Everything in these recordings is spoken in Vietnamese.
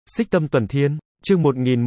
Xích Tâm Tuần Thiên, chương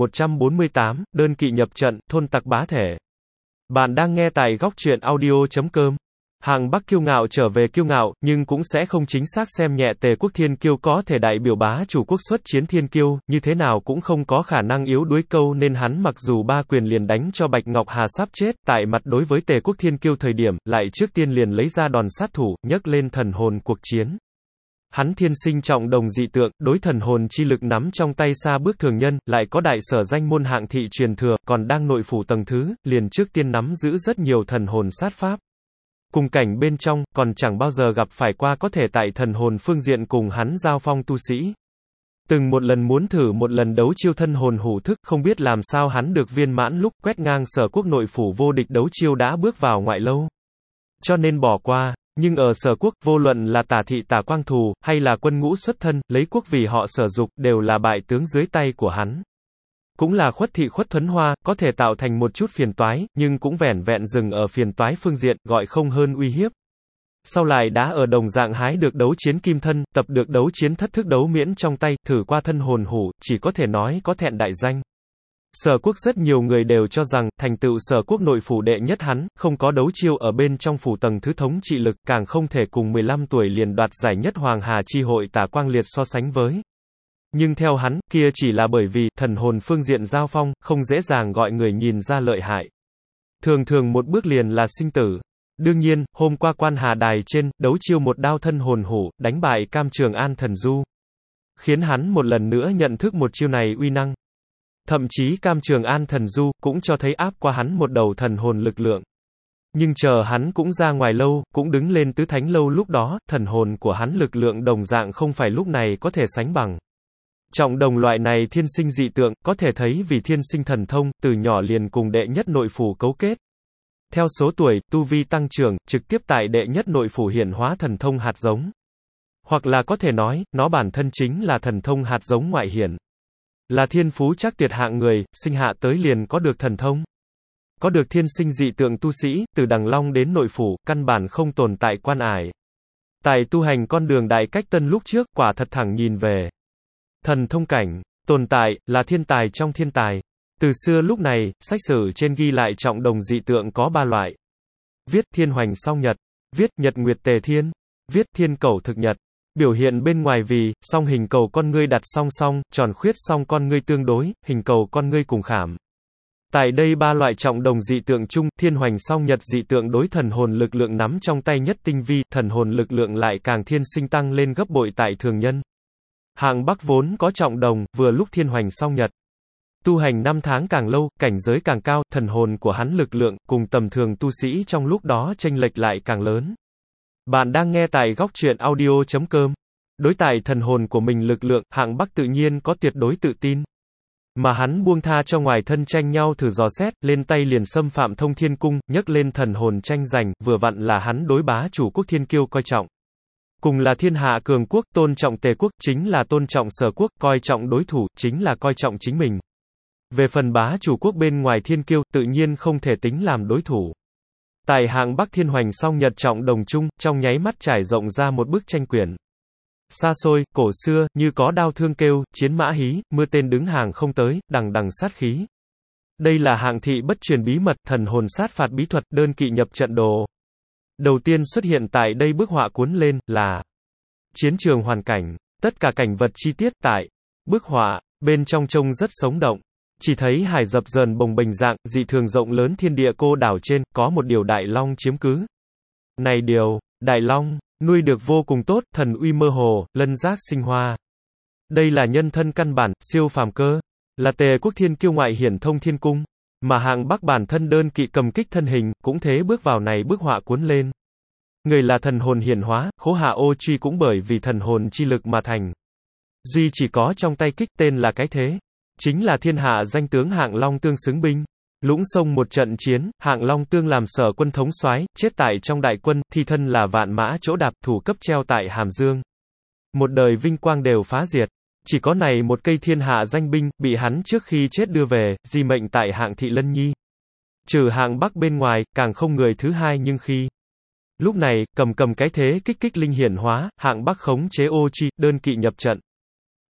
1148, đơn kỵ nhập trận, thôn tặc bá thể. Bạn đang nghe tại góc truyện audio.com. Hàng Bắc kiêu ngạo trở về kiêu ngạo, nhưng cũng sẽ không chính xác xem nhẹ Tề quốc Thiên Kiêu có thể đại biểu bá chủ quốc xuất chiến Thiên Kiêu, như thế nào cũng không có khả năng yếu đuối câu nên hắn mặc dù ba quyền liền đánh cho Bạch Ngọc Hà sắp chết, tại mặt đối với Tề quốc Thiên Kiêu thời điểm, lại trước tiên liền lấy ra đòn sát thủ, nhấc lên thần hồn cuộc chiến. Hắn thiên sinh trọng đồng dị tượng, đối thần hồn chi lực nắm trong tay xa bước thường nhân, lại có đại sở danh môn hạng thị truyền thừa, còn đang nội phủ tầng thứ, liền trước tiên nắm giữ rất nhiều thần hồn sát pháp. Cùng cảnh bên trong, còn chẳng bao giờ gặp phải qua có thể tại thần hồn phương diện cùng hắn giao phong tu sĩ. Từng một lần muốn thử một lần đấu chiêu thân hồn hủ thức, không biết làm sao hắn được viên mãn lúc quét ngang sở quốc nội phủ vô địch đấu chiêu đã bước vào ngoại lâu. Cho nên bỏ qua. Nhưng ở sở quốc, vô luận là Tả thị Tả Quang Thù, hay là quân ngũ xuất thân, lấy quốc vì họ sở dục, đều là bại tướng dưới tay của hắn. Cũng là Khuất thị Khuất Thuấn Hoa, có thể tạo thành một chút phiền toái, nhưng cũng vẻn vẹn dừng ở phiền toái phương diện, gọi không hơn uy hiếp. Sau lại đã ở đồng dạng hái được đấu chiến kim thân, tập được đấu chiến thất thức đấu miễn trong tay, thử qua thân hồn hủ, chỉ có thể nói có thẹn đại danh. Sở quốc rất nhiều người đều cho rằng, thành tựu sở quốc nội phủ đệ nhất hắn, không có đấu chiêu ở bên trong phủ tầng thứ thống trị lực, càng không thể cùng 15 tuổi liền đoạt giải nhất Hoàng Hà chi hội Tả Quang Liệt so sánh với. Nhưng theo hắn, kia chỉ là bởi vì, thần hồn phương diện giao phong, không dễ dàng gọi người nhìn ra lợi hại. Thường thường một bước liền là sinh tử. Đương nhiên, hôm qua Quan Hà Đài trên, đấu chiêu một đao thân hồn hủ, đánh bại Cam Trường An Thần Du. Khiến hắn một lần nữa nhận thức một chiêu này uy năng. Thậm chí Cam Trường An Thần Du, cũng cho thấy áp qua hắn một đầu thần hồn lực lượng. Nhưng chờ hắn cũng ra ngoài lâu, cũng đứng lên tứ thánh lâu lúc đó, thần hồn của hắn lực lượng đồng dạng không phải lúc này có thể sánh bằng. Trọng đồng loại này thiên sinh dị tượng, có thể thấy vì thiên sinh thần thông, từ nhỏ liền cùng đệ nhất nội phủ cấu kết. Theo số tuổi, tu vi tăng trưởng, trực tiếp tại đệ nhất nội phủ hiển hóa thần thông hạt giống. Hoặc là có thể nói, nó bản thân chính là thần thông hạt giống ngoại hiển. Là thiên phú chắc tuyệt hạng người, sinh hạ tới liền có được thần thông. Có được thiên sinh dị tượng tu sĩ, từ Đằng Long đến nội phủ, căn bản không tồn tại quan ải. Tại tu hành con đường đại cách tân lúc trước, quả thật thẳng nhìn về. Thần thông cảnh, tồn tại, là thiên tài trong thiên tài. Từ xưa lúc này, sách sử trên ghi lại trọng đồng dị tượng có 3 loại. Viết thiên hoành song nhật, viết nhật nguyệt tề thiên, viết thiên cầu thực nhật. Biểu hiện bên ngoài vì, song hình cầu con ngươi đặt song song, tròn khuyết song con ngươi tương đối, hình cầu con ngươi cùng khảm. Tại đây 3 loại trọng đồng dị tượng chung, thiên hoành song nhật dị tượng đối thần hồn lực lượng nắm trong tay nhất tinh vi, thần hồn lực lượng lại càng thiên sinh tăng lên gấp bội tại thường nhân. Hạng Bắc vốn có trọng đồng, vừa lúc thiên hoành song nhật. Tu hành 5 tháng càng lâu, cảnh giới càng cao, thần hồn của hắn lực lượng, cùng tầm thường tu sĩ trong lúc đó chênh lệch lại càng lớn. Bạn đang nghe tại góc truyện audio.com. Đối tại thần hồn của mình lực lượng, Hạng Bắc tự nhiên có tuyệt đối tự tin. Mà hắn buông tha cho ngoài thân tranh nhau thử dò xét, lên tay liền xâm phạm Thông Thiên Cung, nhấc lên thần hồn tranh giành, vừa vặn là hắn đối bá chủ quốc Thiên Kiêu coi trọng. Cùng là thiên hạ cường quốc, tôn trọng Tề quốc, chính là tôn trọng sở quốc, coi trọng đối thủ, chính là coi trọng chính mình. Về phần bá chủ quốc bên ngoài Thiên Kiêu, tự nhiên không thể tính làm đối thủ. Tại Hạng Bắc thiên hoành song nhật trọng đồng chung, trong nháy mắt trải rộng ra một bức tranh quyển. Xa xôi, cổ xưa, như có đao thương kêu, chiến mã hí, mưa tên đứng hàng không tới, đằng đằng sát khí. Đây là hạng thị bất truyền bí mật, thần hồn sát phạt bí thuật, đơn kỵ nhập trận đồ. Đầu tiên xuất hiện tại đây bức họa cuốn lên, là chiến trường hoàn cảnh, tất cả cảnh vật chi tiết tại bức họa, bên trong trông rất sống động. Chỉ thấy hải dập dờn bồng bềnh dạng, dị thường rộng lớn thiên địa cô đảo trên, có một điều đại long chiếm cứ. Này điều, đại long, nuôi được vô cùng tốt, thần uy mơ hồ, lân giác sinh hoa. Đây là nhân thân căn bản, siêu phàm cơ. Là Tề quốc Thiên Kiêu ngoại hiển Thông Thiên Cung. Mà Hạng Bắc bản thân đơn kỵ cầm kích thân hình, cũng thế bước vào này bức họa cuốn lên. Người là thần hồn hiển hóa, Khố Hạ Ô Truy cũng bởi vì thần hồn chi lực mà thành. Duy chỉ có trong tay kích tên là cái thế. Chính là thiên hạ danh tướng Hạng Long Tương xứng binh. Lũng sông một trận chiến, Hạng Long Tương làm sở quân thống soái, chết tại trong đại quân, thi thân là vạn mã chỗ đạp, thủ cấp treo tại Hàm Dương. Một đời vinh quang đều phá diệt. Chỉ có này một cây thiên hạ danh binh, bị hắn trước khi chết đưa về, di mệnh tại Hạng thị Lân Nhi. Trừ Hạng Bắc bên ngoài, càng không người thứ hai nhưng khi. Lúc này, cầm cái thế kích linh hiển hóa, Hạng Bắc khống chế Ô Truy, đơn kỵ nhập trận.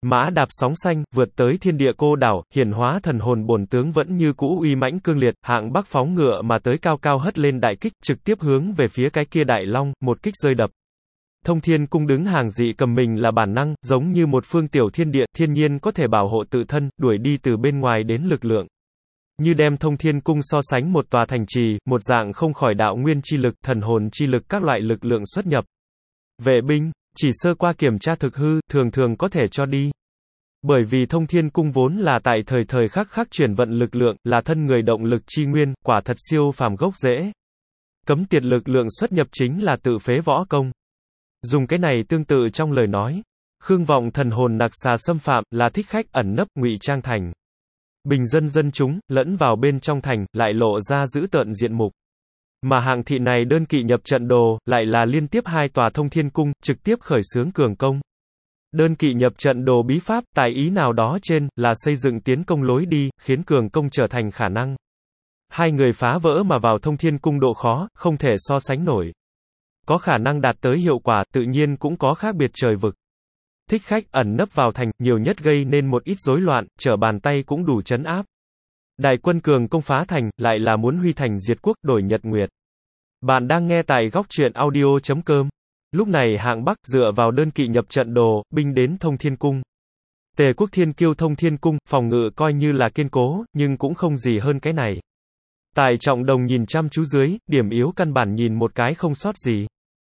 Mã đạp sóng xanh, vượt tới thiên địa cô đảo, hiển hóa thần hồn bổn tướng vẫn như cũ uy mãnh cương liệt, hạng Bắc phóng ngựa mà tới cao cao hất lên đại kích, trực tiếp hướng về phía cái kia đại long, một kích rơi đập. Thông Thiên Cung đứng hàng dị cầm mình là bản năng, giống như một phương tiểu thiên địa, thiên nhiên có thể bảo hộ tự thân, đuổi đi từ bên ngoài đến lực lượng. Như đem Thông Thiên Cung so sánh một tòa thành trì, một dạng không khỏi đạo nguyên chi lực, thần hồn chi lực các loại lực lượng xuất nhập. Vệ binh, chỉ sơ qua kiểm tra thực hư, thường thường có thể cho đi. Bởi vì Thông Thiên Cung vốn là tại thời khắc khắc chuyển vận lực lượng, là thân người động lực chi nguyên, quả thật siêu phàm gốc rễ. Cấm tiệt lực lượng xuất nhập chính là tự phế võ công. Dùng cái này tương tự trong lời nói. Khương vọng thần hồn nặc xà xâm phạm, là thích khách ẩn nấp ngụy trang thành. Bình dân dân chúng, lẫn vào bên trong thành, lại lộ ra dữ tợn diện mục. Mà hạng thị này đơn kỵ nhập trận đồ, lại là liên tiếp hai tòa Thông Thiên Cung, trực tiếp khởi xướng cường công. Đơn kỵ nhập trận đồ bí pháp, tài ý nào đó trên, là xây dựng tiến công lối đi, khiến cường công trở thành khả năng. Hai người phá vỡ mà vào Thông Thiên Cung độ khó, không thể so sánh nổi. Có khả năng đạt tới hiệu quả, tự nhiên cũng có khác biệt trời vực. Thích khách ẩn nấp vào thành, nhiều nhất gây nên một ít rối loạn, trở bàn tay cũng đủ trấn áp. Đại quân cường công phá thành, lại là muốn huy thành diệt quốc, đổi nhật nguyệt. Bạn đang nghe tại góc truyện audio.com. Lúc này hạng Bắc dựa vào đơn kỵ nhập trận đồ, binh đến Thông Thiên Cung. Tề quốc thiên kiêu Thông Thiên Cung, phòng ngự coi như là kiên cố, nhưng cũng không gì hơn cái này. Tại Trọng Đồng nhìn chăm chú dưới, điểm yếu căn bản nhìn một cái không sót gì.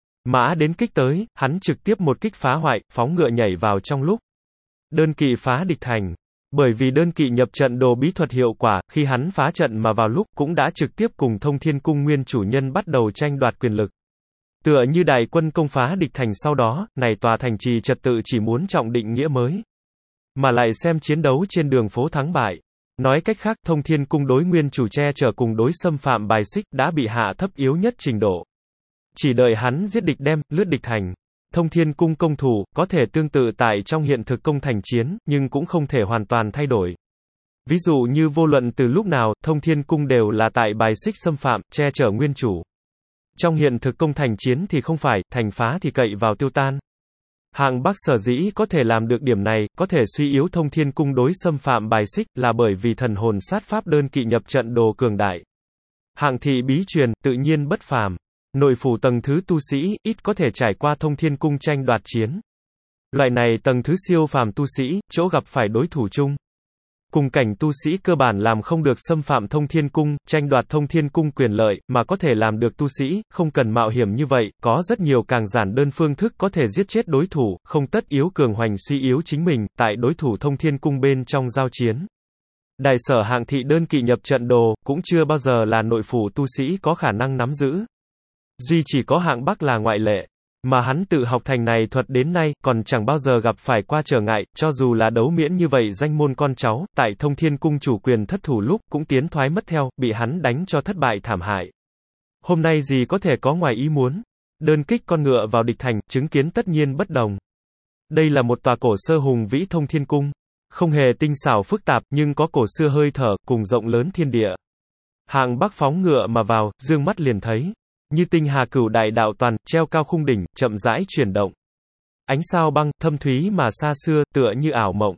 Mã đến kích tới, hắn trực tiếp một kích phá hoại, phóng ngựa nhảy vào trong lúc. Đơn kỵ phá địch thành. Bởi vì đơn kỵ nhập trận đồ bí thuật hiệu quả, khi hắn phá trận mà vào lúc, cũng đã trực tiếp cùng Thông Thiên Cung nguyên chủ nhân bắt đầu tranh đoạt quyền lực. Tựa như đại quân công phá địch thành sau đó, này tòa thành trì trật tự chỉ muốn trọng định nghĩa mới. Mà lại xem chiến đấu trên đường phố thắng bại. Nói cách khác, Thông Thiên Cung đối nguyên chủ che chở cùng đối xâm phạm bài xích, đã bị hạ thấp yếu nhất trình độ. Chỉ đợi hắn giết địch đem, lướt địch thành. Thông Thiên Cung công thủ, có thể tương tự tại trong hiện thực công thành chiến, nhưng cũng không thể hoàn toàn thay đổi. Ví dụ như vô luận từ lúc nào, Thông Thiên Cung đều là tại bài xích xâm phạm, che chở nguyên chủ. Trong hiện thực công thành chiến thì không phải, thành phá thì cậy vào tiêu tan. Hạng Bắc sở dĩ có thể làm được điểm này, có thể suy yếu Thông Thiên Cung đối xâm phạm bài xích, là bởi vì thần hồn sát pháp đơn kỵ nhập trận đồ cường đại. Hạng thị bí truyền, tự nhiên bất phàm. Nội phủ tầng thứ tu sĩ, ít có thể trải qua Thông Thiên Cung tranh đoạt chiến. Loại này tầng thứ siêu phàm tu sĩ, chỗ gặp phải đối thủ chung. Cùng cảnh tu sĩ cơ bản làm không được xâm phạm Thông Thiên Cung, tranh đoạt Thông Thiên Cung quyền lợi, mà có thể làm được tu sĩ, không cần mạo hiểm như vậy, có rất nhiều càng giản đơn phương thức có thể giết chết đối thủ, không tất yếu cường hoành suy yếu chính mình, tại đối thủ Thông Thiên Cung bên trong giao chiến. Đại sở hạng thị đơn kỵ nhập trận đồ, cũng chưa bao giờ là nội phủ tu sĩ có khả năng nắm giữ. Duy chỉ có hạng Bắc là ngoại lệ. Mà hắn tự học thành này thuật đến nay, còn chẳng bao giờ gặp phải qua trở ngại, cho dù là đấu miễn như vậy danh môn con cháu, tại Thông Thiên Cung chủ quyền thất thủ lúc, cũng tiến thoái mất theo, bị hắn đánh cho thất bại thảm hại. Hôm nay gì có thể có ngoài ý muốn? Đơn kích con ngựa vào địch thành, chứng kiến tất nhiên bất đồng. Đây là một tòa cổ sơ hùng vĩ Thông Thiên Cung. Không hề tinh xảo phức tạp, nhưng có cổ xưa hơi thở, cùng rộng lớn thiên địa. Hạng Bắc phóng ngựa mà vào, dương mắt liền thấy. Như tinh hà cửu đại đạo toàn, treo cao khung đỉnh, chậm rãi chuyển động. Ánh sao băng, thâm thúy mà xa xưa, tựa như ảo mộng.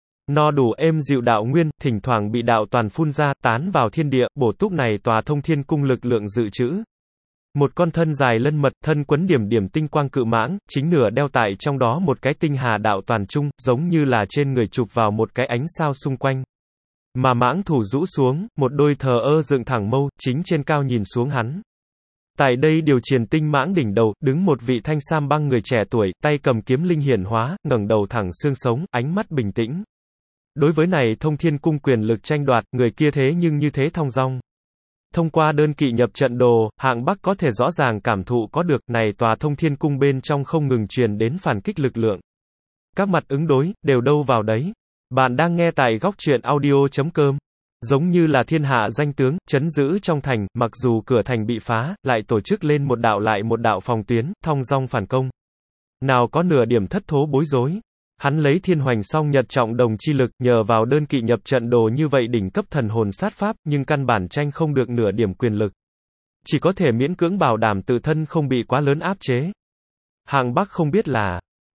No đủ êm dịu đạo nguyên, thỉnh thoảng bị đạo toàn phun ra, tán vào thiên địa, bổ túc này tòa Thông Thiên Cung lực lượng dự trữ. Một con thân dài lân mật, thân quấn điểm điểm tinh quang cự mãng, chính nửa đeo tại trong đó một cái tinh hà đạo toàn trung, giống như là trên người chụp vào một cái ánh sao xung quanh. Mà mãng thủ rũ xuống, một đôi thờ ơ dựng thẳng mâu, chính trên cao nhìn xuống hắn. Tại đây điều triền tinh mãng đỉnh đầu, đứng một vị thanh sam băng người trẻ tuổi, tay cầm kiếm linh hiển hóa, ngẩng đầu thẳng xương sống, ánh mắt bình tĩnh. Đối với này Thông Thiên Cung quyền lực tranh đoạt, người kia thế nhưng như thế thong dong. Thông qua đơn kỵ nhập trận đồ, hạng Bắc có thể rõ ràng cảm thụ có được, này tòa Thông Thiên Cung bên trong không ngừng truyền đến phản kích lực lượng. Các mặt ứng đối, đều đâu vào đấy. Bạn đang nghe tại góc truyện audio.com. Giống như là thiên hạ danh tướng, trấn giữ trong thành, mặc dù cửa thành bị phá, lại tổ chức lên một đạo lại một đạo phòng tuyến, thong dong phản công. Nào có nửa điểm thất thố bối rối. Hắn lấy thiên hoành song nhật trọng đồng chi lực, nhờ vào đơn kỵ nhập trận đồ như vậy đỉnh cấp thần hồn sát pháp, nhưng căn bản tranh không được nửa điểm quyền lực. Chỉ có thể miễn cưỡng bảo đảm tự thân không bị quá lớn áp chế. Hạng Bắc không biết là,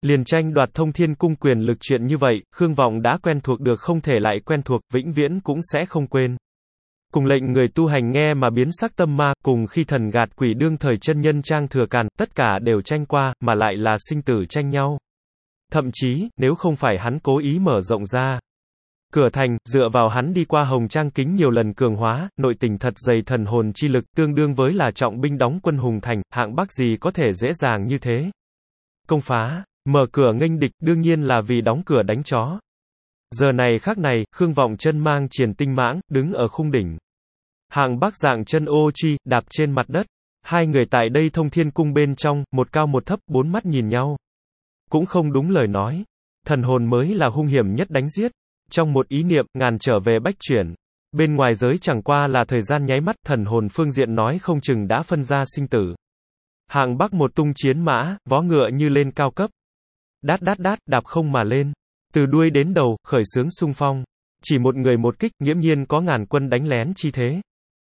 Liền tranh đoạt Thông Thiên Cung quyền lực chuyện như vậy, Khương Vọng đã quen thuộc được không thể lại quen thuộc, vĩnh viễn cũng sẽ không quên. Cùng lệnh người tu hành nghe mà biến sắc tâm ma, cùng khi thần gạt quỷ đương thời chân nhân Trang Thừa Càn, tất cả đều tranh qua, mà lại là sinh tử tranh nhau. Thậm chí, nếu không phải hắn cố ý mở rộng ra cửa thành, dựa vào hắn đi qua Hồng Trang kính nhiều lần cường hóa, nội tình thật dày thần hồn chi lực, tương đương với là trọng binh đóng quân hùng thành, hạng Bắc gì có thể dễ dàng như thế. Công phá, mở cửa nghênh địch, đương nhiên là vì đóng cửa đánh chó. Giờ này khắc này, Khương Vọng chân mang triền tinh mãng, đứng ở khung đỉnh. Hạng Bắc dạng chân ô truy, đạp trên mặt đất. Hai người tại đây Thông Thiên Cung bên trong, một cao một thấp, bốn mắt nhìn nhau. Cũng không đúng lời nói. Thần hồn mới là hung hiểm nhất đánh giết. Trong một ý niệm, ngàn trở về bách chuyển. Bên ngoài giới chẳng qua là thời gian nháy mắt, thần hồn phương diện nói không chừng đã phân ra sinh tử. Hạng Bắc một tung chiến mã, vó ngựa như lên cao cấp. Đát đát đát, đạp không mà lên. Từ đuôi đến đầu, khởi xướng xung phong. Chỉ một người một kích, nghiễm nhiên có ngàn quân đánh lén chi thế.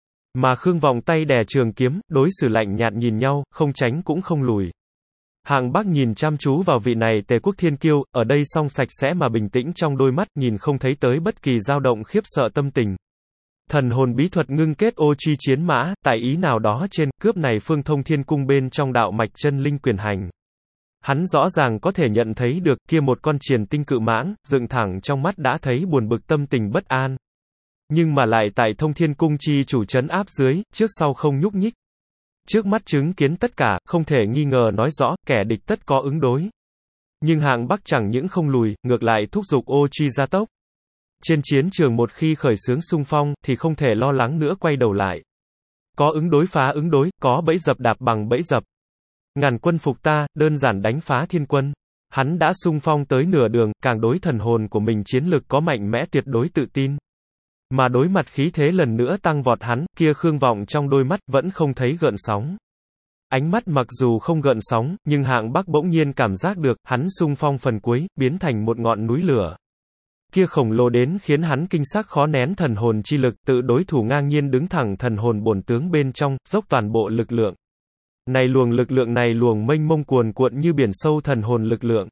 Mà Khương Vọng tay đè trường kiếm, đối xử lạnh nhạt nhìn nhau, không tránh cũng không lùi. Hạng Bắc nhìn chăm chú vào vị này Tề quốc thiên kiêu, ở đây song sạch sẽ mà bình tĩnh trong đôi mắt, nhìn không thấy tới bất kỳ dao động khiếp sợ tâm tình. Thần hồn bí thuật ngưng kết ô truy chiến mã, tại ý nào đó trên, cướp này phương Thông Thiên Cung bên trong đạo mạch chân linh quyền hành. Hắn rõ ràng có thể nhận thấy được, kia một con triền tinh cự mãng, dựng thẳng trong mắt đã thấy buồn bực tâm tình bất an. Nhưng mà lại tại Thông Thiên Cung chi chủ trấn áp dưới, trước sau không nhúc nhích. Trước mắt chứng kiến tất cả, không thể nghi ngờ nói rõ, kẻ địch tất có ứng đối. Nhưng Hạng Bắc chẳng những không lùi, ngược lại thúc giục ô truy gia tốc. Trên chiến trường một khi khởi xướng xung phong, thì không thể lo lắng nữa quay đầu lại. Có ứng đối phá ứng đối, có bẫy dập đạp bằng bẫy dập. Ngàn quân phục ta, đơn giản đánh phá thiên quân. Hắn đã xung phong tới nửa đường, càng đối thần hồn của mình chiến lực có mạnh mẽ tuyệt đối tự tin. Mà đối mặt khí thế lần nữa tăng vọt hắn, kia Khương Vọng trong đôi mắt vẫn không thấy gợn sóng. Ánh mắt mặc dù không gợn sóng, nhưng Hạng Bắc bỗng nhiên cảm giác được, hắn xung phong phần cuối, biến thành một ngọn núi lửa. Kia khổng lồ đến khiến hắn kinh sắc khó nén thần hồn chi lực, tự đối thủ ngang nhiên đứng thẳng thần hồn bổn tướng bên trong, dốc toàn bộ lực lượng. Này luồng lực lượng này luồng mênh mông cuồn cuộn như biển sâu thần hồn lực lượng.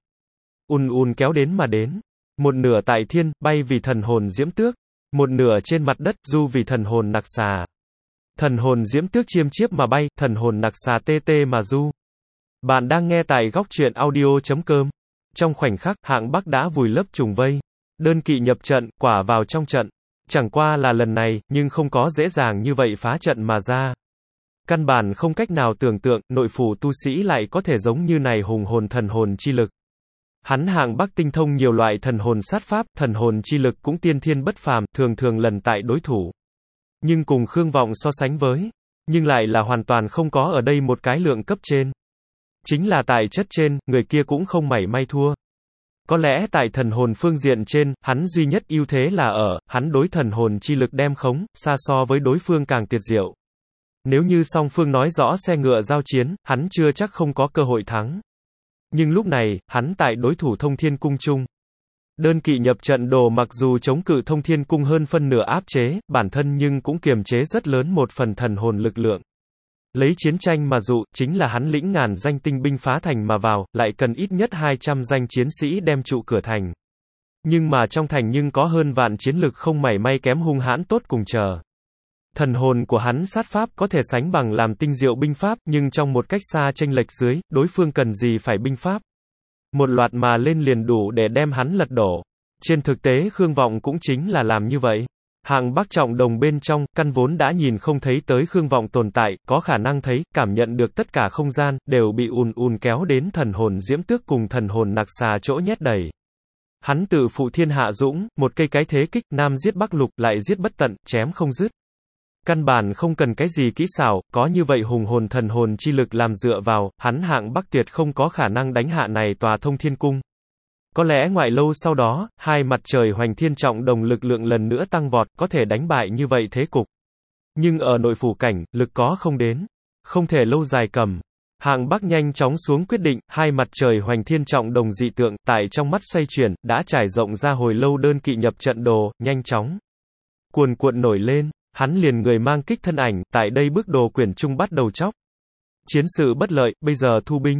Kéo đến mà đến. Một nửa tại thiên, bay vì thần hồn diễm tước. Một nửa trên mặt đất, du vì thần hồn nặc xà. Thần hồn diễm tước chiêm chiếp mà bay, thần hồn nặc xà tê tê mà du. Bạn đang nghe tại góc truyện audio.com. Trong khoảnh khắc, Hạng Bắc đã vùi lấp trùng vây. Đơn kỵ nhập trận, quả vào trong trận. Chẳng qua là lần này, nhưng không có dễ dàng như vậy phá trận mà ra. Căn bản không cách nào tưởng tượng, nội phủ tu sĩ lại có thể giống như này hùng hồn thần hồn chi lực. Hắn Hạng Bắc tinh thông nhiều loại thần hồn sát pháp, thần hồn chi lực cũng tiên thiên bất phàm, thường thường lần tại đối thủ. Nhưng cùng Khương Vọng so sánh với, nhưng lại là hoàn toàn không có ở đây một cái lượng cấp trên. Chính là tại chất trên, người kia cũng không mảy may thua. Có lẽ tại thần hồn phương diện trên, hắn duy nhất ưu thế là ở, hắn đối thần hồn chi lực đem khống, xa so với đối phương càng tuyệt diệu. Nếu như song phương nói rõ xe ngựa giao chiến, hắn chưa chắc không có cơ hội thắng. Nhưng lúc này, hắn tại đối thủ Thông Thiên Cung chung. Đơn kỵ nhập trận đồ mặc dù chống cự Thông Thiên Cung hơn phân nửa áp chế, bản thân nhưng cũng kiềm chế rất lớn một phần thần hồn lực lượng. Lấy chiến tranh mà dụ, chính là hắn lĩnh ngàn danh tinh binh phá thành mà vào, lại cần ít nhất 200 danh chiến sĩ đem trụ cửa thành. Nhưng mà trong thành nhưng có hơn vạn chiến lực không mảy may kém hung hãn tốt cùng chờ. Thần hồn của hắn sát pháp có thể sánh bằng làm tinh diệu binh pháp, nhưng trong một cách xa chênh lệch dưới, đối phương cần gì phải binh pháp. Một loạt mà lên liền đủ để đem hắn lật đổ. Trên thực tế Khương Vọng cũng chính là làm như vậy. Hạng Bắc trọng đồng bên trong, căn vốn đã nhìn không thấy tới Khương Vọng tồn tại, có khả năng thấy, cảm nhận được tất cả không gian, đều bị kéo đến thần hồn diễm tước cùng thần hồn nặc xà chỗ nhét đầy. Hắn tự phụ thiên hạ dũng, một cây cái thế kích, nam giết bắc lục, lại giết bất tận, chém không dứt. Căn bản không cần cái gì kỹ xảo, có như vậy hùng hồn thần hồn chi lực làm dựa vào, hắn Hạng Bắc tuyệt không có khả năng đánh hạ này tòa Thông Thiên Cung. Có lẽ ngoại lâu sau đó, hai mặt trời hoành thiên trọng đồng lực lượng lần nữa tăng vọt, có thể đánh bại như vậy thế cục. Nhưng ở nội phủ cảnh, lực có không đến. Không thể lâu dài cầm. Hạng Bắc nhanh chóng xuống quyết định, hai mặt trời hoành thiên trọng đồng dị tượng, tại trong mắt xoay chuyển, đã trải rộng ra hồi lâu đơn kỵ nhập trận đồ, nhanh chóng. Cuồn cuộn nổi lên, hắn liền người mang kích thân ảnh, tại đây bước đồ quyển trung bắt đầu chóc. Chiến sự bất lợi, bây giờ thu binh.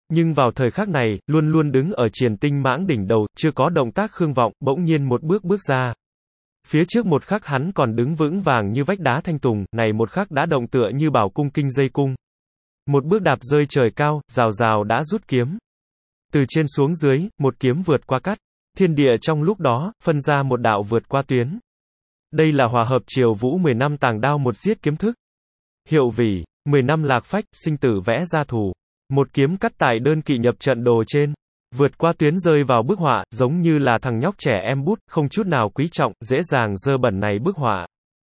Nhưng vào thời khắc này, luôn luôn đứng ở Triền Tinh Mãng đỉnh đầu, chưa có động tác Khương Vọng, bỗng nhiên một bước bước ra. Phía trước một khắc hắn còn đứng vững vàng như vách đá thanh tùng, này một khắc đã động tựa như bảo cung kinh dây cung. Một bước đạp rơi trời cao, rào rào đã rút kiếm. Từ trên xuống dưới, một kiếm vượt qua cắt. Thiên địa trong lúc đó, phân ra một đạo vượt qua tuyến. Đây là hòa hợp Triều Vũ 10 năm tàng đao một giết kiếm thức. Hiệu vỉ, 10 năm lạc phách, sinh tử vẽ ra thù. Một kiếm cắt tại đơn kỵ nhập trận đồ trên. Vượt qua tuyến rơi vào bức họa, giống như là thằng nhóc trẻ em bút, không chút nào quý trọng, dễ dàng dơ bẩn này bức họa.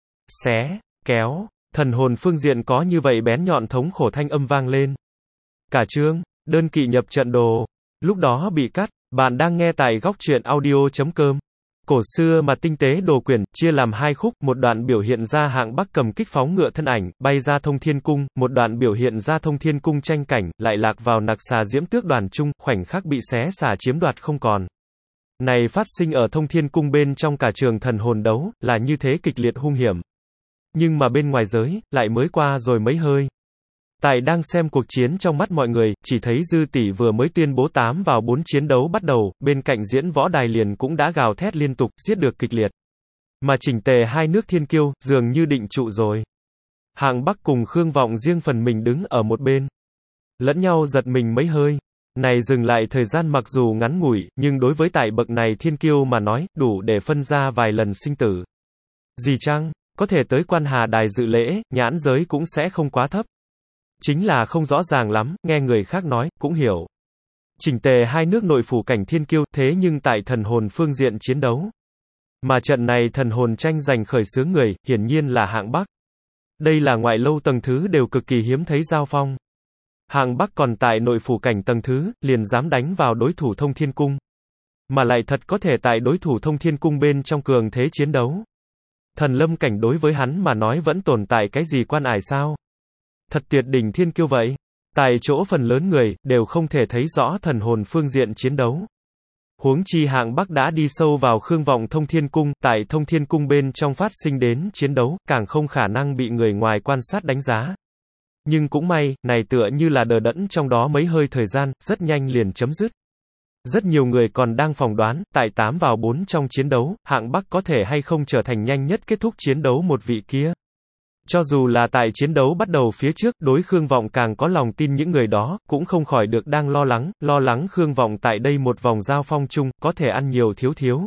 Xé, kéo, thần hồn phương diện có như vậy bén nhọn thống khổ thanh âm vang lên. Cả chương, đơn kỵ nhập trận đồ. Lúc đó bị cắt, bạn đang nghe tại góc truyện audio.com. Cổ xưa mà tinh tế đồ quyển, chia làm hai khúc, một đoạn biểu hiện ra Hạng Bắc cầm kích phóng ngựa thân ảnh, bay ra Thông Thiên Cung, một đoạn biểu hiện ra Thông Thiên Cung tranh cảnh, lại lạc vào nặc xà diễm tước đoàn trung, khoảnh khắc bị xé xả chiếm đoạt không còn. Này phát sinh ở Thông Thiên Cung bên trong cả trường thần hồn đấu, là như thế kịch liệt hung hiểm. Nhưng mà bên ngoài giới, lại mới qua rồi mấy hơi. Tại đang xem cuộc chiến trong mắt mọi người, chỉ thấy Dư Tỷ vừa mới tuyên bố 8 vào 4 chiến đấu bắt đầu, bên cạnh diễn võ đài liền cũng đã gào thét liên tục, giết được kịch liệt. Mà chỉnh tề hai nước thiên kiêu, dường như định trụ rồi. Hạng Bắc cùng Khương Vọng riêng phần mình đứng ở một bên. Lẫn nhau giật mình mấy hơi. Này dừng lại thời gian mặc dù ngắn ngủi, nhưng đối với tại bậc này thiên kiêu mà nói, đủ để phân ra vài lần sinh tử. Gì chăng, có thể tới quan hà đài dự lễ, nhãn giới cũng sẽ không quá thấp. Chính là không rõ ràng lắm, nghe người khác nói, cũng hiểu. Chỉnh tề hai nước nội phủ cảnh thiên kiêu, thế nhưng tại thần hồn phương diện chiến đấu. Mà trận này thần hồn tranh giành khởi xướng người, hiển nhiên là Hạng Bắc. Đây là ngoại lâu tầng thứ đều cực kỳ hiếm thấy giao phong. Hạng Bắc còn tại nội phủ cảnh tầng thứ, liền dám đánh vào đối thủ Thông Thiên Cung. Mà lại thật có thể tại đối thủ Thông Thiên Cung bên trong cường thế chiến đấu. Thần lâm cảnh đối với hắn mà nói vẫn tồn tại cái gì quan ải sao? Thật tuyệt đỉnh thiên kiêu vậy. Tại chỗ phần lớn người, đều không thể thấy rõ thần hồn phương diện chiến đấu. Huống chi Hạng Bắc đã đi sâu vào Khương Vọng Thông Thiên Cung, tại Thông Thiên Cung bên trong phát sinh đến chiến đấu, càng không khả năng bị người ngoài quan sát đánh giá. Nhưng cũng may, này tựa như là đờ đẫn trong đó mấy hơi thời gian, rất nhanh liền chấm dứt. Rất nhiều người còn đang phỏng đoán, tại 8 vào 4 trong chiến đấu, Hạng Bắc có thể hay không trở thành nhanh nhất kết thúc chiến đấu một vị kia. Cho dù là tại chiến đấu bắt đầu phía trước, đối Khương Vọng càng có lòng tin những người đó, cũng không khỏi được đang lo lắng Khương Vọng tại đây một vòng giao phong chung, có thể ăn nhiều thiếu thiếu.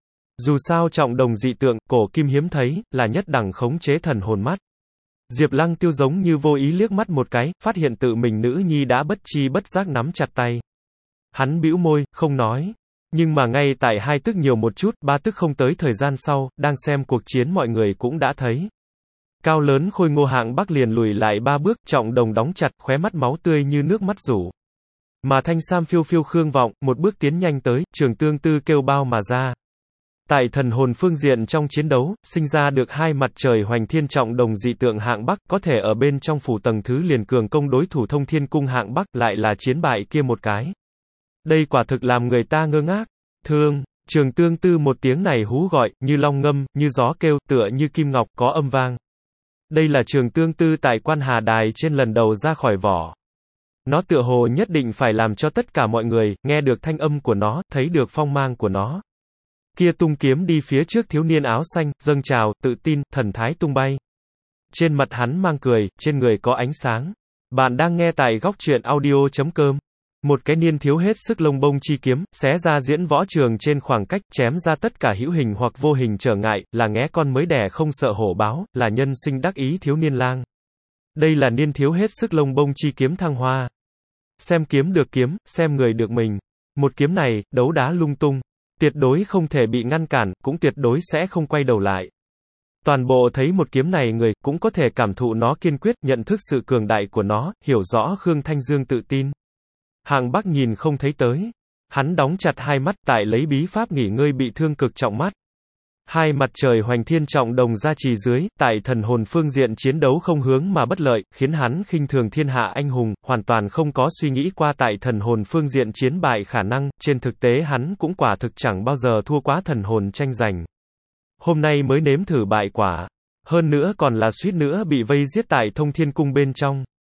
Dù sao trọng đồng dị tượng, cổ kim hiếm thấy, là nhất đẳng khống chế thần hồn mắt. Diệp Lăng Tiêu giống như vô ý liếc mắt một cái, phát hiện tự mình nữ nhi đã bất chi bất giác nắm chặt tay. Hắn bĩu môi, không nói. Nhưng mà ngay tại 2 tức nhiều một chút, 3 tức không tới thời gian sau, đang xem cuộc chiến mọi người cũng đã thấy. Cao lớn khôi ngô Hạng Bắc liền lùi lại 3 bước, trọng đồng đóng chặt, khóe mắt máu tươi như nước mắt rủ. Mà thanh sam phiêu phiêu Khương Vọng, một bước tiến nhanh tới, trường tương tư kêu bao mà ra. Tại thần hồn phương diện trong chiến đấu, sinh ra được 2 mặt trời hoành thiên trọng đồng dị tượng Hạng Bắc, có thể ở bên trong phủ tầng thứ liền cường công đối thủ Thông Thiên Cung Hạng Bắc, lại là chiến bại kia một cái. Đây quả thực làm người ta ngơ ngác. Thương, trường tương tư một tiếng này hú gọi, như long ngâm, như gió kêu, tựa như kim ngọc, có âm vang. Đây là trường tương tư tại quan hà đài trên lần đầu ra khỏi vỏ. Nó tựa hồ nhất định phải làm cho tất cả mọi người, nghe được thanh âm của nó, thấy được phong mang của nó. Kia tung kiếm đi phía trước thiếu niên áo xanh, dâng trào, tự tin, thần thái tung bay. Trên mặt hắn mang cười, trên người có ánh sáng. Bạn đang nghe tại góc truyện audio.com. Một cái niên thiếu hết sức lông bông chi kiếm, xé ra diễn võ trường trên khoảng cách, chém ra tất cả hữu hình hoặc vô hình trở ngại, là nghé con mới đẻ không sợ hổ báo, là nhân sinh đắc ý thiếu niên lang. Đây là niên thiếu hết sức lông bông chi kiếm thăng hoa. Xem kiếm được kiếm, xem người được mình. Một kiếm này, đấu đá lung tung. Tuyệt đối không thể bị ngăn cản, cũng tuyệt đối sẽ không quay đầu lại. Toàn bộ thấy một kiếm này người, cũng có thể cảm thụ nó kiên quyết, nhận thức sự cường đại của nó, hiểu rõ Khương Thanh Dương tự tin. Hạng Bắc nhìn không thấy tới. Hắn đóng chặt hai mắt, tại lấy bí pháp nghỉ ngơi bị thương cực trọng mắt. 2 mặt trời hoành thiên trọng đồng gia trì dưới, tại thần hồn phương diện chiến đấu không hướng mà bất lợi, khiến hắn khinh thường thiên hạ anh hùng, hoàn toàn không có suy nghĩ qua tại thần hồn phương diện chiến bại khả năng, trên thực tế hắn cũng quả thực chẳng bao giờ thua quá thần hồn tranh giành. Hôm nay mới nếm thử bại quả. Hơn nữa còn là suýt nữa bị vây giết tại Thông Thiên Cung bên trong.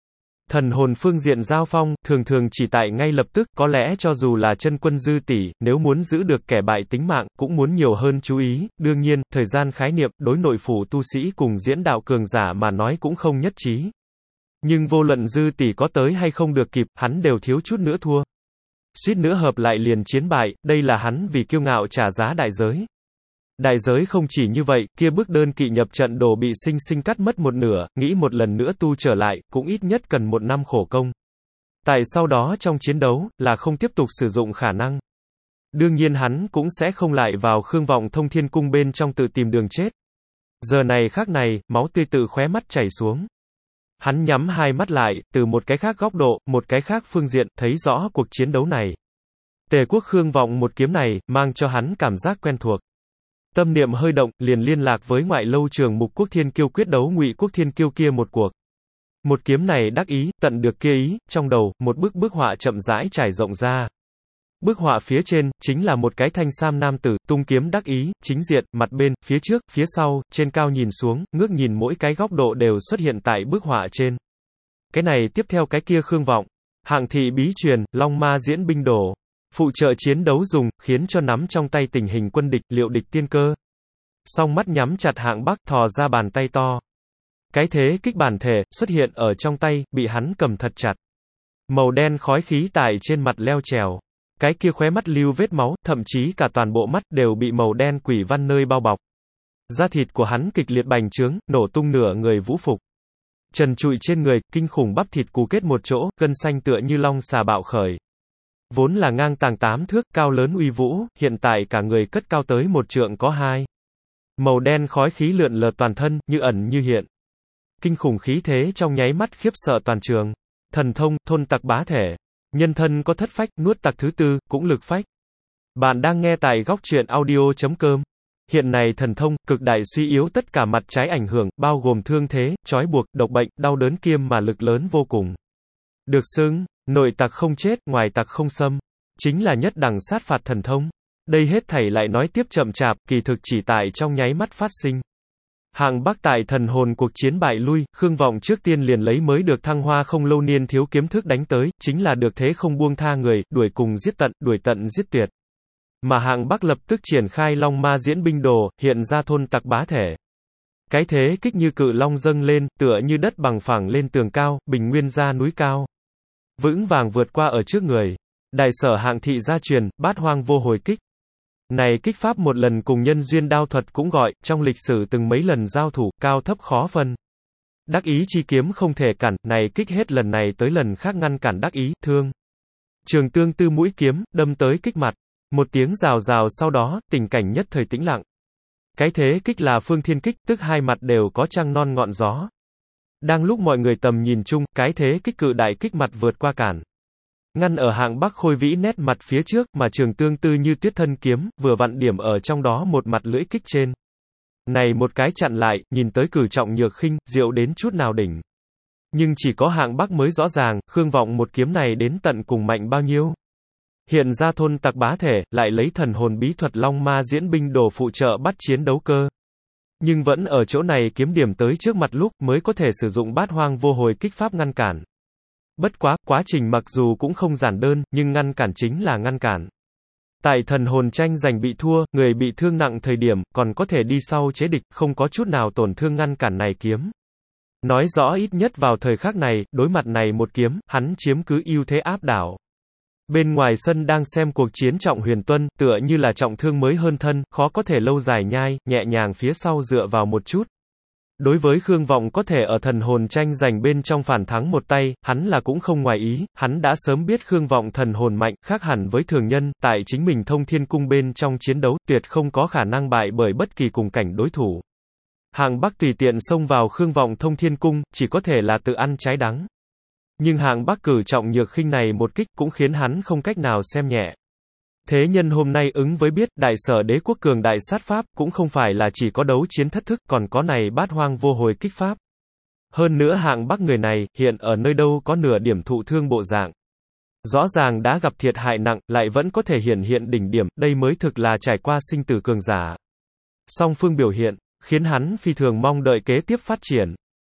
Thần hồn phương diện giao phong, thường thường chỉ tại ngay lập tức, có lẽ cho dù là chân quân dư tỷ, nếu muốn giữ được kẻ bại tính mạng, cũng muốn nhiều hơn chú ý, đương nhiên, thời gian khái niệm, đối nội phủ tu sĩ cùng diễn đạo cường giả mà nói cũng không nhất trí. Nhưng vô luận dư tỷ có tới hay không được kịp, hắn đều thiếu chút nữa thua. Suýt nữa hợp lại liền chiến bại, đây là hắn vì kiêu ngạo trả giá đại giới. Đại giới không chỉ như vậy, kia bức đơn kỵ nhập trận đồ bị sinh sinh cắt mất một nửa, nghĩ một lần nữa tu trở lại, cũng ít nhất cần 1 năm khổ công. Tại sau đó trong chiến đấu, là không tiếp tục sử dụng khả năng. Đương nhiên hắn cũng sẽ không lại vào Khương Vọng Thông Thiên Cung bên trong tự tìm đường chết. Giờ này khắc này, máu tươi từ khóe mắt chảy xuống. Hắn nhắm hai mắt lại, từ một cái khác góc độ, một cái khác phương diện, thấy rõ cuộc chiến đấu này. Tề quốc Khương Vọng một kiếm này, mang cho hắn cảm giác quen thuộc. Tâm niệm hơi động, liền liên lạc với ngoại lâu trường Mục Quốc Thiên Kiêu quyết đấu Ngụy Quốc Thiên Kiêu kia một cuộc. Một kiếm này đắc ý, tận được kia ý, trong đầu, một bức họa chậm rãi trải rộng ra. Bức họa phía trên, chính là một cái thanh sam nam tử, tung kiếm đắc ý, chính diện, mặt bên, phía trước, phía sau, trên cao nhìn xuống, ngước nhìn mỗi cái góc độ đều xuất hiện tại bức họa trên. Cái này tiếp theo cái kia Khương Vọng. Hạng thị bí truyền, Long Ma diễn binh đồ. Phụ trợ chiến đấu dùng, khiến cho nắm trong tay tình hình quân địch, liệu địch tiên cơ. Song mắt nhắm chặt Hạng Bắc, thò ra bàn tay to. Cái thế kích bản thể, xuất hiện ở trong tay, bị hắn cầm thật chặt. Màu đen khói khí tại trên mặt leo trèo. Cái kia khóe mắt lưu vết máu, thậm chí cả toàn bộ mắt đều bị màu đen quỷ văn nơi bao bọc. Da thịt của hắn kịch liệt bành trướng, nổ tung nửa người vũ phục. Trần trụi trên người, kinh khủng bắp thịt cú kết một chỗ, gân xanh tựa như long xà bạo khởi. Vốn là ngang tàng 8 thước, cao lớn uy vũ, hiện tại cả người cất cao tới 1 trượng có 2. Màu đen khói khí lượn lờ toàn thân, như ẩn như hiện. Kinh khủng khí thế trong nháy mắt khiếp sợ toàn trường. Thần thông, thôn tặc bá thể. Nhân thân có thất phách, nuốt tặc thứ tư, cũng lực phách. Bạn đang nghe tại góc truyện audio.com. Hiện này thần thông, cực đại suy yếu tất cả mặt trái ảnh hưởng, bao gồm thương thế, trói buộc, độc bệnh, đau đớn kiêm mà lực lớn vô cùng. Được xưng, nội tặc không chết, ngoài tặc không xâm. Chính là nhất đẳng sát phạt thần thông. Đây hết thảy lại nói tiếp chậm chạp, kỳ thực chỉ tại trong nháy mắt phát sinh. Hạng Bắc tại thần hồn cuộc chiến bại lui, Khương Vọng trước tiên liền lấy mới được thăng hoa không lâu niên thiếu kiếm thức đánh tới, chính là được thế không buông tha người, đuổi cùng giết tận, đuổi tận giết tuyệt. Mà Hạng Bắc lập tức triển khai Long Ma diễn binh đồ, hiện ra thôn tặc bá thể. Cái thế kích như cự long dâng lên, tựa như đất bằng phẳng lên tường cao, bình nguyên ra núi cao. Vững vàng vượt qua ở trước người. Đại sở Hạng thị gia truyền, bát hoang vô hồi kích. Này kích pháp một lần cùng nhân duyên đao thuật cũng gọi, trong lịch sử từng mấy lần giao thủ, cao thấp khó phân. Đắc ý chi kiếm không thể cản, này kích hết lần này tới lần khác ngăn cản đắc ý, thương. Trường tương tư mũi kiếm, đâm tới kích mặt. Một tiếng rào rào sau đó, tình cảnh nhất thời tĩnh lặng. Cái thế kích là phương thiên kích, tức hai mặt đều có trăng non ngọn gió. Đang lúc mọi người tầm nhìn chung, cái thế kích cự đại kích mặt vượt qua cản. Ngăn ở Hạng Bắc khôi vĩ nét mặt phía trước, mà trường tương tư như tuyết thân kiếm, vừa vặn điểm ở trong đó một mặt lưỡi kích trên. Này một cái chặn lại, nhìn tới cử trọng nhược khinh, diệu đến chút nào đỉnh. Nhưng chỉ có Hạng Bắc mới rõ ràng, Khương Vọng một kiếm này đến tận cùng mạnh bao nhiêu. Hiện ra thôn tặc bá thể, lại lấy thần hồn bí thuật Long Ma diễn binh đồ phụ trợ bắt chiến đấu cơ. Nhưng vẫn ở chỗ này kiếm điểm tới trước mặt lúc mới có thể sử dụng bát hoang vô hồi kích pháp ngăn cản. Bất quá, quá trình mặc dù cũng không giản đơn, nhưng ngăn cản chính là ngăn cản. Tại thần hồn tranh giành bị thua, người bị thương nặng thời điểm, còn có thể đi sau chế địch, không có chút nào tổn thương ngăn cản này kiếm. Nói rõ ít nhất vào thời khắc này, đối mặt này một kiếm, hắn chiếm cứ ưu thế áp đảo. Bên ngoài sân đang xem cuộc chiến Trọng Huyền Tuân, tựa như là trọng thương mới hơn thân, khó có thể lâu dài nhai, nhẹ nhàng phía sau dựa vào một chút. Đối với Khương Vọng có thể ở thần hồn tranh giành bên trong phản thắng một tay, hắn là cũng không ngoài ý, hắn đã sớm biết Khương Vọng thần hồn mạnh, khác hẳn với thường nhân, tại chính mình Thông Thiên Cung bên trong chiến đấu, tuyệt không có khả năng bại bởi bất kỳ cùng cảnh đối thủ. Hạng Bắc tùy tiện xông vào Khương Vọng Thông Thiên Cung, chỉ có thể là tự ăn trái đắng. Nhưng Hạng Bắc cử trọng nhược khinh này một kích cũng khiến hắn không cách nào xem nhẹ. Thế nhân hôm nay ứng với biết, đại sở đế quốc cường đại sát pháp, cũng không phải là chỉ có đấu chiến thất thức, còn có này bát hoang vô hồi kích pháp. Hơn nữa Hạng Bắc người này, hiện ở nơi đâu có nửa điểm thụ thương bộ dạng. Rõ ràng đã gặp thiệt hại nặng, lại vẫn có thể hiện đỉnh điểm, đây mới thực là trải qua sinh tử cường giả. Song phương biểu hiện, khiến hắn phi thường mong đợi kế tiếp phát triển.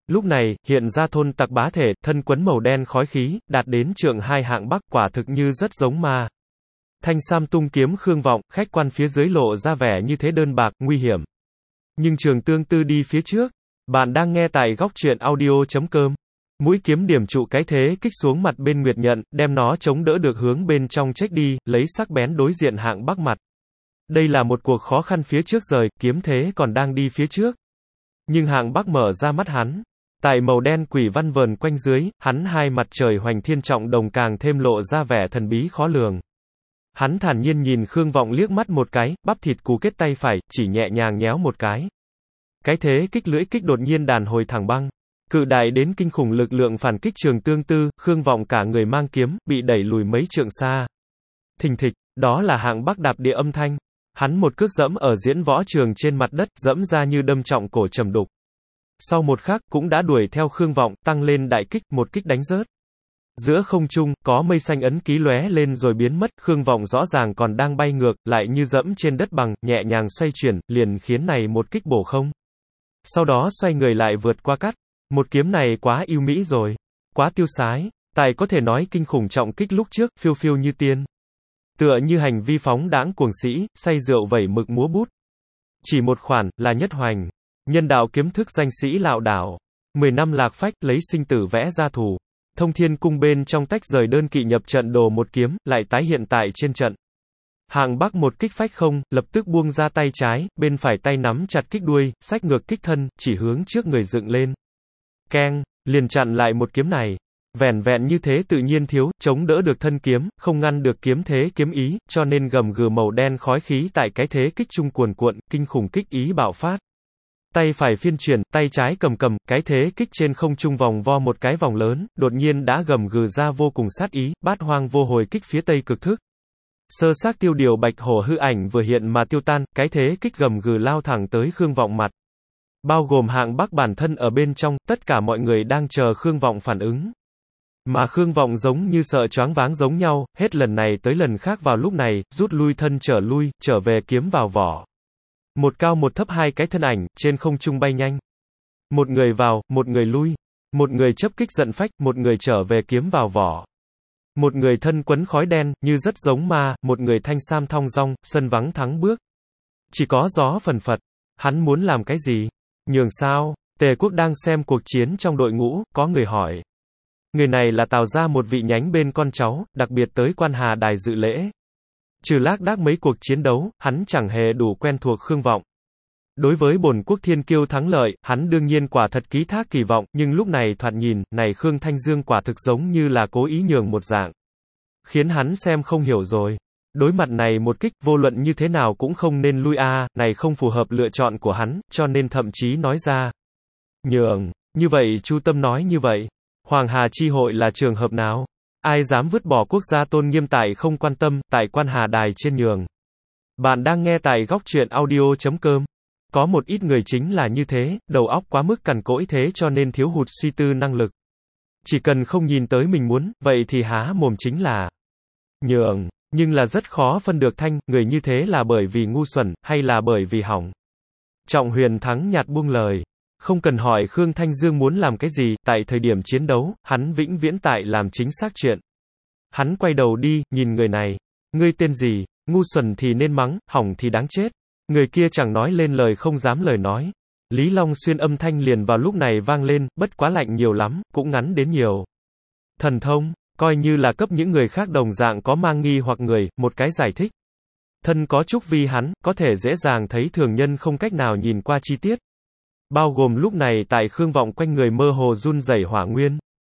Lúc này, hiện ra thôn tặc bá thể, thân quấn màu đen khói khí, đạt đến trượng 2 hạng Bắc, quả thực như rất giống ma. Thanh sam tung kiếm Khương Vọng, khách quan phía dưới lộ ra vẻ như thế đơn bạc, nguy hiểm. Nhưng Trường Tương Tư đi phía trước. Bạn đang nghe tại góc truyện audio.com. Mũi kiếm điểm trụ cái thế kích xuống mặt bên Nguyệt Nhận, đem nó chống đỡ được hướng bên trong trách đi, lấy sắc bén đối diện hạng Bắc mặt. Đây là một cuộc khó khăn phía trước rời, kiếm thế còn đang đi phía trước. Nhưng hạng Bắc mở ra mắt hắn. Tại màu đen quỷ văn vờn quanh dưới, hắn hai mặt trời hoành thiên trọng đồng càng thêm lộ ra vẻ thần bí khó lường. Hắn thản nhiên nhìn Khương Vọng liếc mắt một cái, bắp thịt cú kết tay phải, chỉ nhẹ nhàng nhéo một cái. Cái thế kích lưỡi kích đột nhiên đàn hồi thẳng băng. Cự đại đến kinh khủng lực lượng phản kích Trường Tương Tư, Khương Vọng cả người mang kiếm, bị đẩy lùi mấy trượng xa. Thình thịch, đó là hạng Bắc đạp địa âm thanh. Hắn một cước dẫm ở diễn võ trường trên mặt đất, dẫm ra như đâm trọng cổ trầm đục. Sau một khắc, cũng đã đuổi theo Khương Vọng, tăng lên đại kích, một kích đánh rớt. Giữa không trung, có mây xanh ấn ký lóe lên rồi biến mất, Khương Vọng rõ ràng còn đang bay ngược, lại như dẫm trên đất bằng, nhẹ nhàng xoay chuyển, liền khiến này một kích bổ không. Sau đó xoay người lại vượt qua cắt. Một kiếm này quá yêu mỹ rồi. Quá tiêu sái. Tài có thể nói kinh khủng trọng kích lúc trước, phiêu phiêu như tiên. Tựa như hành vi phóng đãng cuồng sĩ, say rượu vẩy mực múa bút. Chỉ một khoản, là nhất hoành. Nhân đạo kiếm thức danh sĩ lạo đảo. 10 năm lạc phách, lấy sinh tử vẽ ra thù. Thông Thiên Cung bên trong tách rời đơn kỵ nhập trận đồ một kiếm, lại tái hiện tại trên trận. Hạng Bắc một kích phách không, lập tức buông ra tay trái, bên phải tay nắm chặt kích đuôi, xách ngược kích thân, chỉ hướng trước người dựng lên. Keng, liền chặn lại một kiếm này. Vẻn vẹn như thế tự nhiên thiếu, chống đỡ được thân kiếm, không ngăn được kiếm thế kiếm ý, cho nên gầm gừ màu đen khói khí tại cái thế kích trung cuồn cuộn, kinh khủng kích ý bạo phát. Tay phải phiên chuyển, tay trái cầm, cái thế kích trên không trung vòng vo một cái vòng lớn, đột nhiên đã gầm gừ ra vô cùng sát ý, bát hoang vô hồi kích phía tây cực thức. Sơ xác tiêu điều bạch hổ hư ảnh vừa hiện mà tiêu tan, cái thế kích gầm gừ lao thẳng tới Khương Vọng mặt. Bao gồm hạng Bắc bản thân ở bên trong, tất cả mọi người đang chờ Khương Vọng phản ứng. Mà Khương Vọng giống như sợ choáng váng giống nhau, hết lần này tới lần khác vào lúc này, rút lui thân trở lui, trở về kiếm vào vỏ. Một cao một thấp hai cái thân ảnh, trên không trung bay nhanh. Một người vào, một người lui. Một người chấp kích giận phách, một người trở về kiếm vào vỏ. Một người thân quấn khói đen, như rất giống ma, một người thanh sam thong dong, sân vắng thắng bước. Chỉ có gió phần phật. Hắn muốn làm cái gì? Nhường sao? Tề Quốc đang xem cuộc chiến trong đội ngũ, có người hỏi. Người này là Tào gia một vị nhánh bên con cháu, đặc biệt tới Quan Hà Đài dự lễ. Trừ lác đác mấy cuộc chiến đấu, hắn chẳng hề đủ quen thuộc Khương Vọng. Đối với bổn quốc thiên kiêu thắng lợi, hắn đương nhiên quả thật ký thác kỳ vọng, nhưng lúc này thoạt nhìn, này Khương Thanh Dương quả thực giống như là cố ý nhường một dạng. Khiến hắn xem không hiểu rồi. Đối mặt này một kích, vô luận như thế nào cũng không nên lui này không phù hợp lựa chọn của hắn, cho nên thậm chí nói ra. Nhường, như vậy Chu Tâm nói như vậy. Hoàng Hà chi hội là trường hợp nào? Ai dám vứt bỏ quốc gia tôn nghiêm tại không quan tâm, tại Quan Hà Đài trên nhường. Bạn đang nghe tại góc truyện audio.com. Có một ít người chính là như thế, đầu óc quá mức cằn cỗi thế cho nên thiếu hụt suy tư năng lực. Chỉ cần không nhìn tới mình muốn, vậy thì há mồm chính là nhường, nhưng là rất khó phân được thanh, người như thế là bởi vì ngu xuẩn, hay là bởi vì hỏng. Trọng Huyền thắng nhạt buông lời. Không cần hỏi Khương Thanh Dương muốn làm cái gì, tại thời điểm chiến đấu, hắn vĩnh viễn tại làm chính xác chuyện. Hắn quay đầu đi, nhìn người này. Ngươi tên gì? Ngu xuẩn thì nên mắng, hỏng thì đáng chết. Người kia chẳng nói lên lời không dám lời nói. Lý Long Xuyên âm thanh liền vào lúc này vang lên, bất quá lạnh nhiều lắm, cũng ngắn đến nhiều. Thần thông, coi như là cấp những người khác đồng dạng có mang nghi hoặc người, một cái giải thích. Thân có chúc vi hắn, có thể dễ dàng thấy thường nhân không cách nào nhìn qua chi tiết. Bao gồm lúc này tại Khương Vọng quanh người mơ hồ run rẩy hỏa nguyên.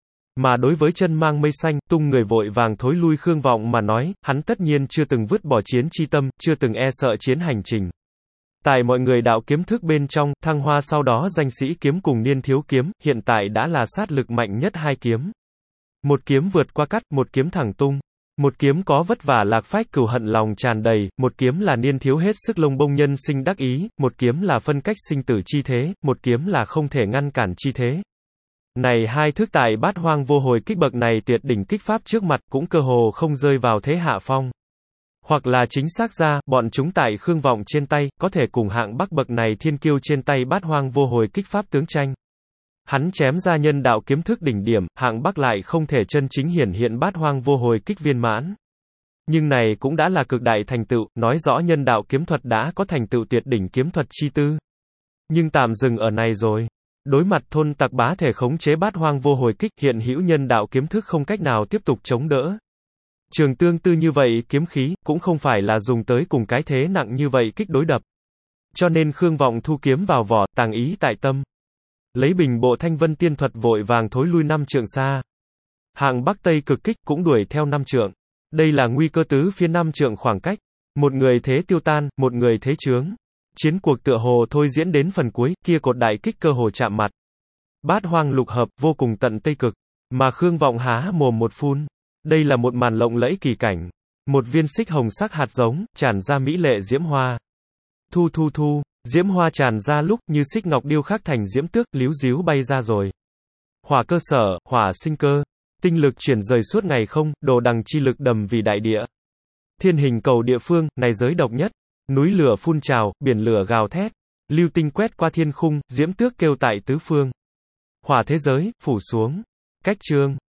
Mà đối với chân mang mây xanh, tung người vội vàng thối lui Khương Vọng mà nói, hắn tất nhiên chưa từng vứt bỏ chiến chi tâm, chưa từng e sợ chiến hành trình. Tại mọi người đạo kiếm thức bên trong, thăng hoa sau đó danh sĩ kiếm cùng niên thiếu kiếm, hiện tại đã là sát lực mạnh nhất hai kiếm. Một kiếm vượt qua cắt, một kiếm thẳng tung. Một kiếm có vất vả lạc phách cừu hận lòng tràn đầy, một kiếm là niên thiếu hết sức lông bông nhân sinh đắc ý, một kiếm là phân cách sinh tử chi thế, một kiếm là không thể ngăn cản chi thế. Này hai thức tại bát hoang vô hồi kích bậc này tuyệt đỉnh kích pháp trước mặt cũng cơ hồ không rơi vào thế hạ phong. Hoặc là chính xác ra, bọn chúng tại Khương Vọng trên tay, có thể cùng hạng Bắc bậc này thiên kiêu trên tay bát hoang vô hồi kích pháp tướng tranh. Hắn chém ra nhân đạo kiếm thức đỉnh điểm, hạng Bắc lại không thể chân chính hiển hiện bát hoang vô hồi kích viên mãn. Nhưng này cũng đã là cực đại thành tựu, nói rõ nhân đạo kiếm thuật đã có thành tựu tuyệt đỉnh kiếm thuật chi tư. Nhưng tạm dừng ở này rồi. Đối mặt thôn tặc bá thể khống chế bát hoang vô hồi kích, hiện hữu nhân đạo kiếm thức không cách nào tiếp tục chống đỡ. Trường tương tư như vậy kiếm khí, cũng không phải là dùng tới cùng cái thế nặng như vậy kích đối đập. Cho nên Khương Vọng thu kiếm vào vỏ, tàng ý tại tâm. Lấy bình bộ thanh vân tiên thuật vội vàng thối lui 5 trượng xa. Hạng Bắc Tây cực kích cũng đuổi theo 5 trượng. Đây là nguy cơ tứ phía 5 trượng khoảng cách. Một người thế tiêu tan, một người thế chướng. Chiến cuộc tựa hồ thôi diễn đến phần cuối, kia cột đại kích cơ hồ chạm mặt. Bát hoang lục hợp, vô cùng tận Tây cực. Mà Khương Vọng há mồm một phun. Đây là một màn lộng lẫy kỳ cảnh. Một viên xích hồng sắc hạt giống, tràn ra mỹ lệ diễm hoa. Thu thu thu, diễm hoa tràn ra lúc như xích ngọc điêu khắc thành diễm tước, líu díu bay ra rồi. Hỏa cơ sở, hỏa sinh cơ. Tinh lực chuyển rời suốt ngày không, đồ đằng chi lực đầm vì đại địa. Thiên hình cầu địa phương, này giới độc nhất. Núi lửa phun trào, biển lửa gào thét. Lưu tinh quét qua thiên khung, diễm tước kêu tại tứ phương. Hỏa thế giới, phủ xuống. Cách chương.